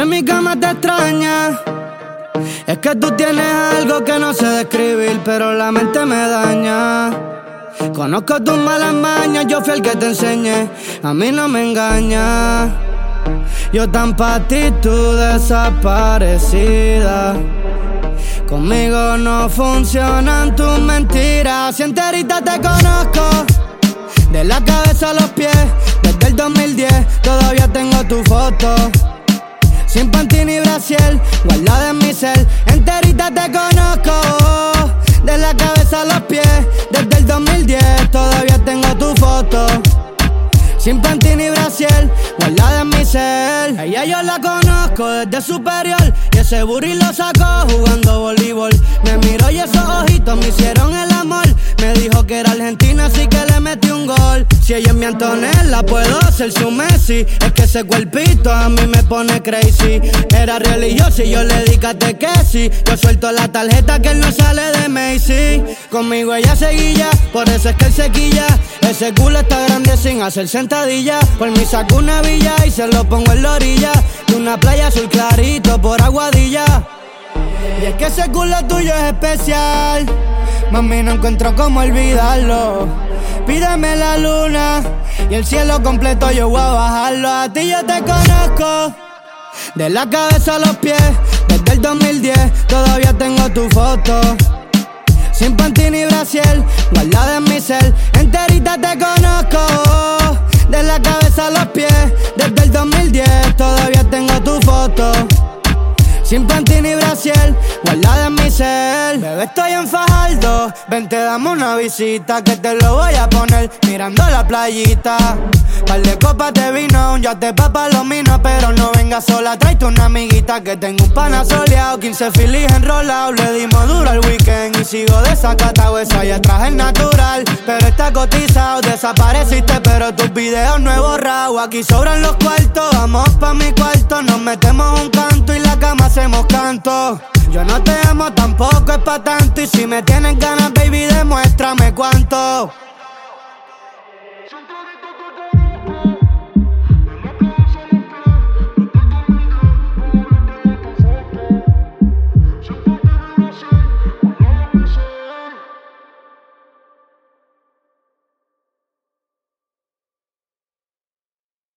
mi cama te extraña. Es que tú tienes algo que no sé describir, pero la mente me daña. Conozco tus malas mañas, yo fui el que te enseñé. A mí no me engaña. Yo tan pa' ti, tú desaparecida. Conmigo no funcionan tus mentiras. Si enterita te conozco, de la cabeza a los pies. Desde el 2010 todavía tengo tu foto. Sin panty ni brasier, guardada en mi cel. Enterita te conozco, de la cabeza a los pies. Desde el 2010 todavía tengo tu foto. Sin panty ni brasier, guardada en mi cel. Ella yo la conozco desde superior, y ese burri lo sacó jugando voleibol. Me miró y esos ojitos me hicieron el amor. Me dijo que era argentina, así que le metí un gol. Si ella es mi Antonella, puedo ser su Messi. Es que ese cuerpito a mí me pone crazy. Era religioso y yo le di catequesis. Yo suelto la tarjeta que él no sale de Macy. Conmigo ella seguilla, por eso es que él se quilla. Ese culo está grande sin hacer sentadilla. Por mí saco una villa y se lo pongo en la orilla de una playa azul clarito por Aguadilla. Y es que ese culo tuyo es especial, mami, no encuentro cómo olvidarlo. Pídeme la luna y el cielo completo, yo voy a bajarlo. A ti yo te conozco, de la cabeza a los pies. Desde el 2010 todavía tengo tu foto. Sin panty ni brasier, guardada en mi cel. Enterita te conozco, de la cabeza a los pies. Desde el 2010 todavía tengo tu foto. Sin panty ni brasier, guardada en mi cel. Bebé, estoy en Fajardo, vente, dame una visita, que te lo voy a poner mirando la playita. Par de copas de vino, ya te pa' palomino. Pero no vengas sola, tráete una amiguita, que tengo un pana soleado, 15 filis enrolado. Le dimos duro al weekend y sigo desacatado. Eso allá traje el natural, pero está cotizado. Desapareciste, pero tus videos no he borrado. Aquí sobran los cuartos, vamos pa' mi cuarto. Nos metemos un canto y la cama hacemos canto. Yo no te amo, tampoco es pa' tanto. Y si me tienes ganas, baby, demuéstrame cuánto.